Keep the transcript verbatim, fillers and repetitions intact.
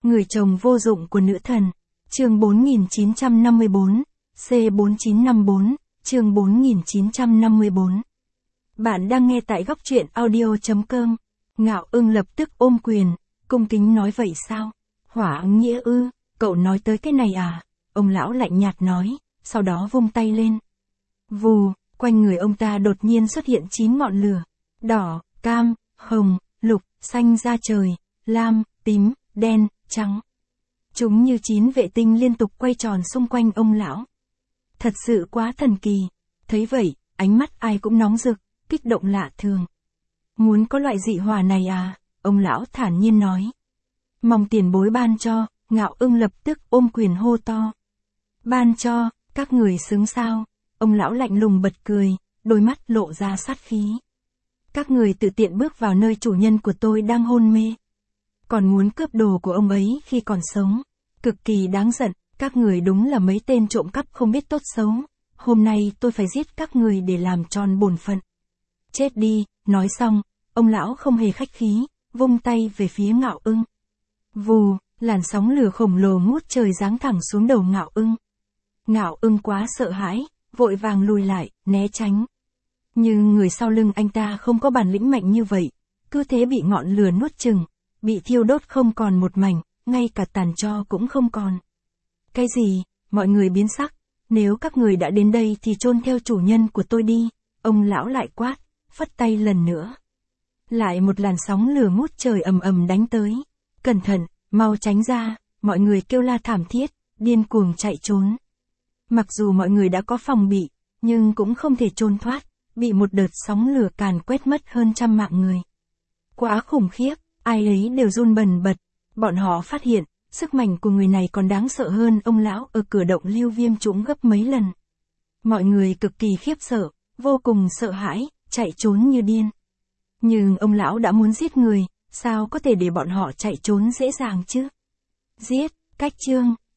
Người chồng vô dụng của nữ thần. Chương bốn nghìn chín trăm năm mươi bốn, C bốn chín năm bốn, chương bốn nghìn chín trăm năm mươi bốn. Bạn đang nghe tại góc truyện audio chấm com. Ngạo Ưng lập tức ôm quyền, cung kính nói vậy sao? Hỏa ứng nghĩa ư, cậu nói tới cái này à? Ông lão lạnh nhạt nói, sau đó vung tay lên. Vù, quanh người ông ta đột nhiên xuất hiện chín ngọn lửa. Đỏ, cam, hồng, lục, xanh da trời, lam, tím, đen, trắng. Chúng như chín vệ tinh liên tục quay tròn xung quanh ông lão. Thật sự quá thần kỳ. Thấy vậy, ánh mắt ai cũng nóng rực, kích động lạ thường. Muốn có loại dị hỏa này à? Ông lão thản nhiên nói. Mong tiền bối ban cho. Ngạo Ưng lập tức ôm quyền hô to. Ban cho, các người xứng sao? Ông lão lạnh lùng bật cười, đôi mắt lộ ra sát khí. Các người tự tiện bước vào nơi chủ nhân của tôi đang hôn mê. Còn muốn cướp đồ của ông ấy khi còn sống. Cực kỳ đáng giận, các người đúng là mấy tên trộm cắp không biết tốt xấu. Hôm nay tôi phải giết các người để làm tròn bổn phận. Chết đi, nói xong, ông lão không hề khách khí, vung tay về phía Ngạo Ưng. Vù, làn sóng lửa khổng lồ ngút trời giáng thẳng xuống đầu Ngạo Ưng. Ngạo Ưng quá sợ hãi, vội vàng lùi lại, né tránh. Nhưng người sau lưng anh ta không có bản lĩnh mạnh như vậy, cứ thế bị ngọn lửa nuốt chửng, bị thiêu đốt không còn một mảnh, ngay cả tàn tro cũng không còn. Cái gì? Mọi người biến sắc, nếu các người đã đến đây thì chôn theo chủ nhân của tôi đi, ông lão lại quát, phất tay lần nữa. Lại một làn sóng lửa ngút trời ầm ầm đánh tới. Cẩn thận, mau tránh ra, mọi người kêu la thảm thiết, điên cuồng chạy trốn. Mặc dù mọi người đã có phòng bị, nhưng cũng không thể trốn thoát, bị một đợt sóng lửa càn quét mất hơn trăm mạng người. Quá khủng khiếp, ai ấy đều run bần bật, bọn họ phát hiện, sức mạnh của người này còn đáng sợ hơn ông lão ở cửa động lưu viêm trũng gấp mấy lần. Mọi người cực kỳ khiếp sợ, vô cùng sợ hãi, chạy trốn như điên. Nhưng ông lão đã muốn giết người, sao có thể để bọn họ chạy trốn dễ dàng chứ? Giết, cách chương.